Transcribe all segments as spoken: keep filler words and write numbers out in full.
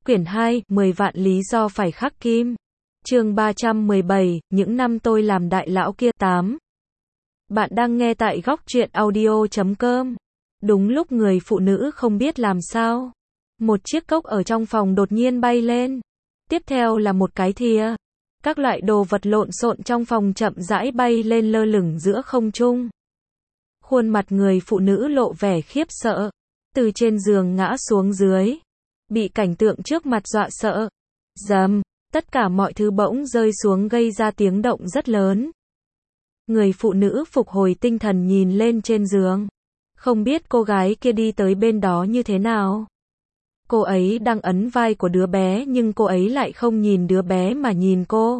Quyển hai, mười vạn lý do phải khắc kim. Chương ba trăm mười bảy, những năm tôi làm đại lão kia. tám. Bạn đang nghe tại góc truyện audio chấm com. Đúng lúc người phụ nữ không biết làm sao, một chiếc cốc ở trong phòng đột nhiên bay lên. Tiếp theo là một cái thìa. Các loại đồ vật lộn xộn trong phòng chậm rãi bay lên lơ lửng giữa không trung. Khuôn mặt người phụ nữ lộ vẻ khiếp sợ, từ trên giường ngã xuống dưới, bị cảnh tượng trước mặt dọa sợ. Rầm, tất cả mọi thứ bỗng rơi xuống gây ra tiếng động rất lớn. Người phụ nữ phục hồi tinh thần nhìn lên trên giường. Không biết cô gái kia đi tới bên đó như thế nào. Cô ấy đang ấn vai của đứa bé nhưng cô ấy lại không nhìn đứa bé mà nhìn cô.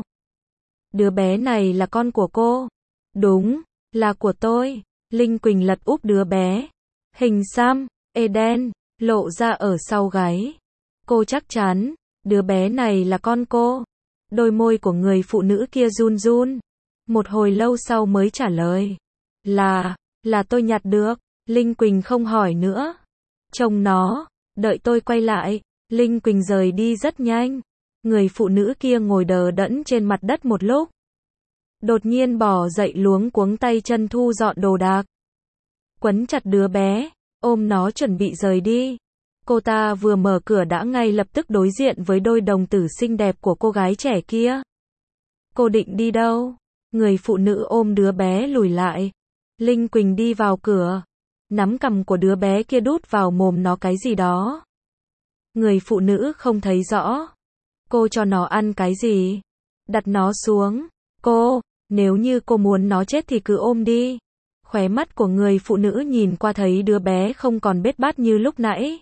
Đứa bé này là con của cô. Đúng, là của tôi. Linh Quỳnh lật úp đứa bé. Hình xăm, Eden, lộ ra ở sau gáy. Cô chắc chắn, đứa bé này là con cô. Đôi môi của người phụ nữ kia run run. Một hồi lâu sau mới trả lời. Là, là tôi nhặt được. Linh Quỳnh không hỏi nữa. Trông nó, đợi tôi quay lại. Linh Quỳnh rời đi rất nhanh. Người phụ nữ kia ngồi đờ đẫn trên mặt đất một lúc. Đột nhiên bò dậy luống cuống tay chân thu dọn đồ đạc. Quấn chặt đứa bé, ôm nó chuẩn bị rời đi. Cô ta vừa mở cửa đã ngay lập tức đối diện với đôi đồng tử xinh đẹp của cô gái trẻ kia. Cô định đi đâu? Người phụ nữ ôm đứa bé lùi lại. Linh Quỳnh đi vào cửa, nắm cằm của đứa bé kia đút vào mồm nó cái gì đó. Người phụ nữ không thấy rõ. Cô cho nó ăn cái gì? Đặt nó xuống. Cô, nếu như cô muốn nó chết thì cứ ôm đi. Khóe mắt của người phụ nữ nhìn qua thấy đứa bé không còn bết bát như lúc nãy.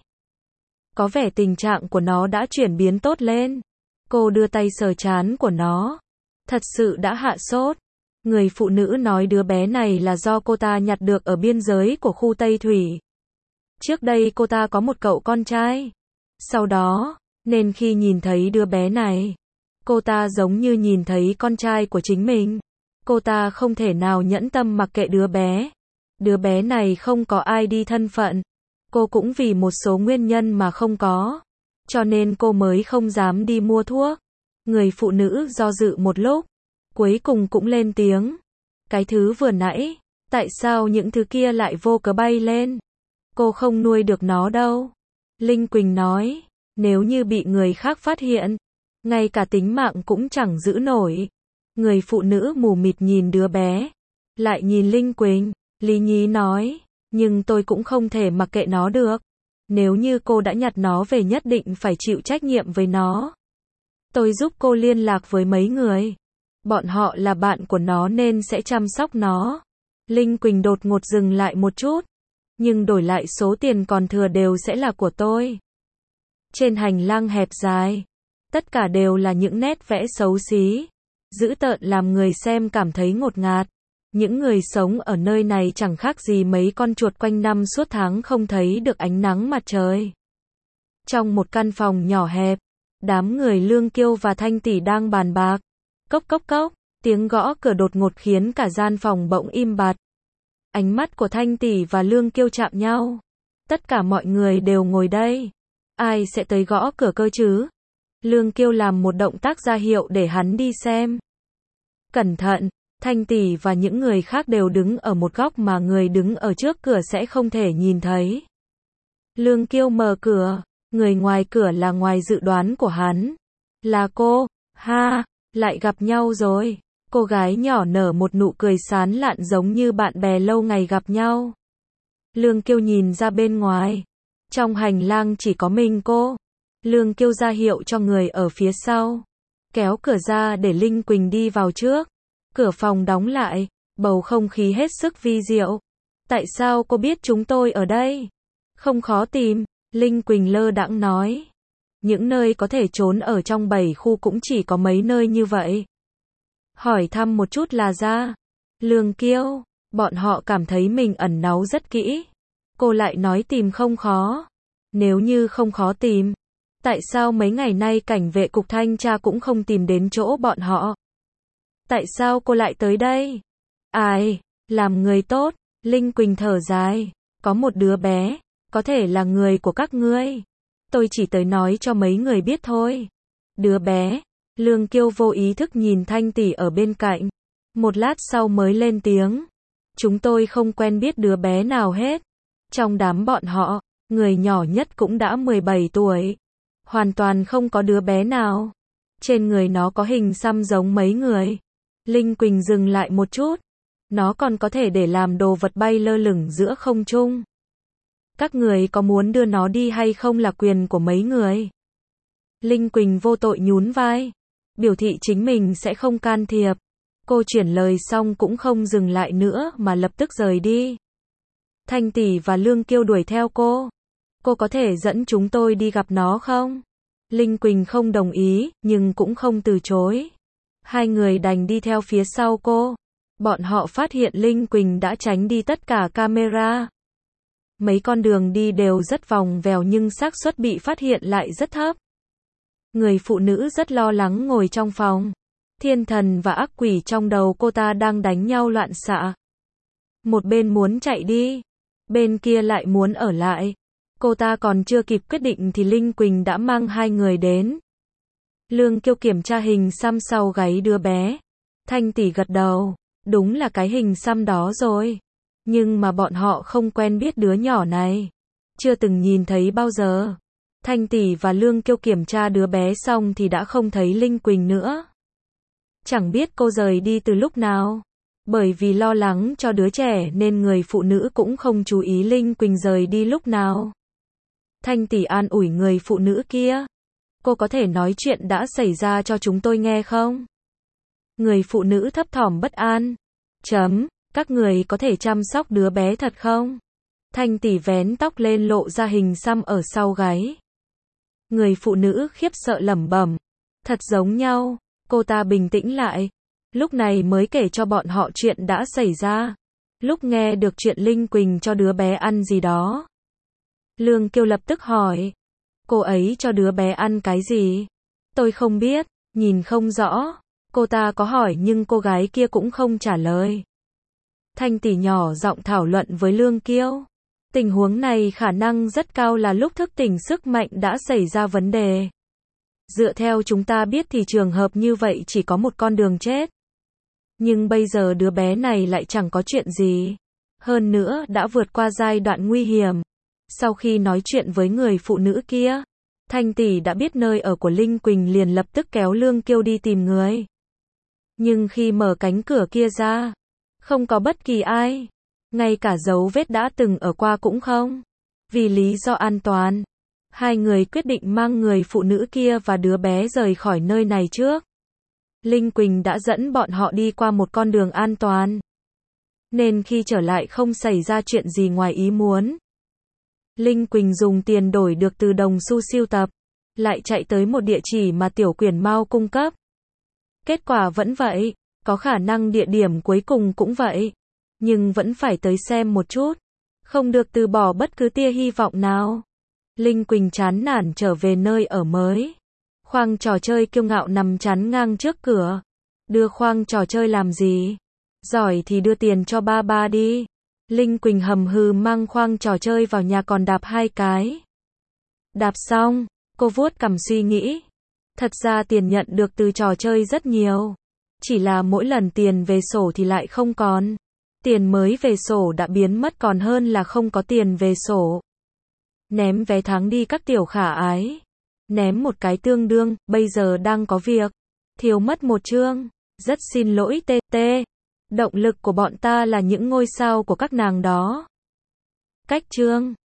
Có vẻ tình trạng của nó đã chuyển biến tốt lên. Cô đưa tay sờ trán của nó. Thật sự đã hạ sốt. Người phụ nữ nói đứa bé này là do cô ta nhặt được ở biên giới của khu Tây Thủy. Trước đây cô ta có một cậu con trai. Sau đó, nên khi nhìn thấy đứa bé này, cô ta giống như nhìn thấy con trai của chính mình. Cô ta không thể nào nhẫn tâm mặc kệ đứa bé. Đứa bé này không có ai đi thân phận. Cô cũng vì một số nguyên nhân mà không có. Cho nên cô mới không dám đi mua thuốc. Người phụ nữ do dự một lúc. Cuối cùng cũng lên tiếng. Cái thứ vừa nãy, tại sao những thứ kia lại vô cớ bay lên? Cô không nuôi được nó đâu. Linh Quỳnh nói. Nếu như bị người khác phát hiện, ngay cả tính mạng cũng chẳng giữ nổi. Người phụ nữ mù mịt nhìn đứa bé, lại nhìn Linh Quỳnh. Lý nhí nói. Nhưng tôi cũng không thể mặc kệ nó được. Nếu như cô đã nhặt nó về nhất định phải chịu trách nhiệm với nó. Tôi giúp cô liên lạc với mấy người. Bọn họ là bạn của nó nên sẽ chăm sóc nó. Linh Quỳnh đột ngột dừng lại một chút. Nhưng đổi lại số tiền còn thừa đều sẽ là của tôi. Trên hành lang hẹp dài, tất cả đều là những nét vẽ xấu xí, dữ tợn làm người xem cảm thấy ngột ngạt. Những người sống ở nơi này chẳng khác gì mấy con chuột quanh năm suốt tháng không thấy được ánh nắng mặt trời. Trong một căn phòng nhỏ hẹp, đám người Lương Kiêu và Thanh Tỷ đang bàn bạc. Cốc cốc cốc, tiếng gõ cửa đột ngột khiến cả gian phòng bỗng im bặt. Ánh mắt của Thanh Tỷ và Lương Kiêu chạm nhau. Tất cả mọi người đều ngồi đây. Ai sẽ tới gõ cửa cơ chứ? Lương Kiêu làm một động tác ra hiệu để hắn đi xem. Cẩn thận, Thanh Tỷ và những người khác đều đứng ở một góc mà người đứng ở trước cửa sẽ không thể nhìn thấy. Lương Kiêu mở cửa, người ngoài cửa là ngoài dự đoán của hắn. Là cô, ha, lại gặp nhau rồi. Cô gái nhỏ nở một nụ cười sán lạn giống như bạn bè lâu ngày gặp nhau. Lương Kiêu nhìn ra bên ngoài. Trong hành lang chỉ có mình cô. Lương Kiêu ra hiệu cho người ở phía sau. Kéo cửa ra để Linh Quỳnh đi vào trước. Cửa phòng đóng lại, bầu không khí hết sức vi diệu. Tại sao cô biết chúng tôi ở đây? Không khó tìm, Linh Quỳnh lơ đãng nói. Những nơi có thể trốn ở trong bảy khu cũng chỉ có mấy nơi như vậy. Hỏi thăm một chút là ra. Lương Kiêu, bọn họ cảm thấy mình ẩn náu rất kỹ. Cô lại nói tìm không khó. Nếu như không khó tìm, tại sao mấy ngày nay cảnh vệ cục thanh tra cũng không tìm đến chỗ bọn họ? Tại sao cô lại tới đây? Ai, làm người tốt, Linh Quỳnh thở dài. Có một đứa bé, có thể là người của các ngươi. tôi chỉ tới nói cho mấy người biết thôi. Đứa bé, Lương Kiêu vô ý thức nhìn Thanh tỷ ở bên cạnh. Một lát sau mới lên tiếng. Chúng tôi không quen biết đứa bé nào hết. Trong đám bọn họ, người nhỏ nhất cũng đã mười bảy tuổi. Hoàn toàn không có đứa bé nào. Trên người nó có hình xăm giống mấy người. Linh Quỳnh dừng lại một chút. Nó còn có thể để làm đồ vật bay lơ lửng giữa không trung. Các người có muốn đưa nó đi hay không là quyền của mấy người. Linh Quỳnh vô tội nhún vai. Biểu thị chính mình sẽ không can thiệp. Cô chuyển lời xong cũng không dừng lại nữa mà lập tức rời đi. Thanh tỷ và Lương Kiêu đuổi theo cô. Cô có thể dẫn chúng tôi đi gặp nó không? Linh Quỳnh không đồng ý, nhưng cũng không từ chối. Hai người đành đi theo phía sau cô. Bọn họ phát hiện Linh Quỳnh đã tránh đi tất cả camera. Mấy con đường đi đều rất vòng vèo nhưng xác suất bị phát hiện lại rất thấp. Người phụ nữ rất lo lắng ngồi trong phòng. Thiên thần và ác quỷ trong đầu cô ta đang đánh nhau loạn xạ. Một bên muốn chạy đi, bên kia lại muốn ở lại. Cô ta còn chưa kịp quyết định thì Linh Quỳnh đã mang hai người đến. Lương Kiêu kiểm tra hình xăm sau gáy đứa bé. Thanh tỷ gật đầu, đúng là cái hình xăm đó rồi. Nhưng mà bọn họ không quen biết đứa nhỏ này. Chưa từng nhìn thấy bao giờ. Thanh tỷ và Lương Kiêu kiểm tra đứa bé xong thì đã không thấy Linh Quỳnh nữa. Chẳng biết cô rời đi từ lúc nào. Bởi vì lo lắng cho đứa trẻ nên người phụ nữ cũng không chú ý Linh Quỳnh rời đi lúc nào. Thanh tỷ an ủi người phụ nữ kia. Cô có thể nói chuyện đã xảy ra cho chúng tôi nghe không? Người phụ nữ thấp thỏm bất an. Chấm, các người có thể chăm sóc đứa bé thật không? Thanh tỷ vén tóc lên lộ ra hình xăm ở sau gáy. Người phụ nữ khiếp sợ lẩm bẩm. Thật giống nhau. Cô ta bình tĩnh lại. Lúc này mới kể cho bọn họ chuyện đã xảy ra. Lúc nghe được chuyện Linh Quỳnh cho đứa bé ăn gì đó. Lương Kiêu lập tức hỏi. Cô ấy cho đứa bé ăn cái gì? Tôi không biết, nhìn không rõ. Cô ta có hỏi nhưng cô gái kia cũng không trả lời. Thanh tỷ nhỏ giọng thảo luận với Lương Kiêu. Tình huống này khả năng rất cao là lúc thức tỉnh sức mạnh đã xảy ra vấn đề. Dựa theo chúng ta biết thì trường hợp như vậy chỉ có một con đường chết. Nhưng bây giờ đứa bé này lại chẳng có chuyện gì. Hơn nữa đã vượt qua giai đoạn nguy hiểm. Sau khi nói chuyện với người phụ nữ kia, Thanh tỷ đã biết nơi ở của Linh Quỳnh liền lập tức kéo Lương Kiêu đi tìm người. Nhưng khi mở cánh cửa kia ra, không có bất kỳ ai. Ngay cả dấu vết đã từng ở qua cũng không. Vì lý do an toàn, hai người quyết định mang người phụ nữ kia và đứa bé rời khỏi nơi này trước. Linh Quỳnh đã dẫn bọn họ đi qua một con đường an toàn. Nên khi trở lại không xảy ra chuyện gì ngoài ý muốn. Linh Quỳnh dùng tiền đổi được từ đồng xu sưu tập. Lại chạy tới một địa chỉ mà Tiểu Quyển Mao cung cấp. Kết quả vẫn vậy. Có khả năng địa điểm cuối cùng cũng vậy. Nhưng vẫn phải tới xem một chút. Không được từ bỏ bất cứ tia hy vọng nào. Linh Quỳnh chán nản trở về nơi ở mới. Khoang trò chơi kiêu ngạo nằm chắn ngang trước cửa. Đưa khoang trò chơi làm gì? Giỏi thì đưa tiền cho ba ba đi. Linh Quỳnh hầm hừ mang khoang trò chơi vào nhà còn đạp hai cái. Đạp xong, cô vuốt cằm suy nghĩ. Thật ra tiền nhận được từ trò chơi rất nhiều. Chỉ là mỗi lần tiền về sổ thì lại không còn. Tiền mới về sổ đã biến mất còn hơn là không có tiền về sổ. Ném vé tháng đi các tiểu khả ái. Ném một cái tương đương, bây giờ đang có việc. Thiếu mất một chương. Rất xin lỗi tê tê. Động lực của bọn ta là những ngôi sao của các nàng đó. Cách chương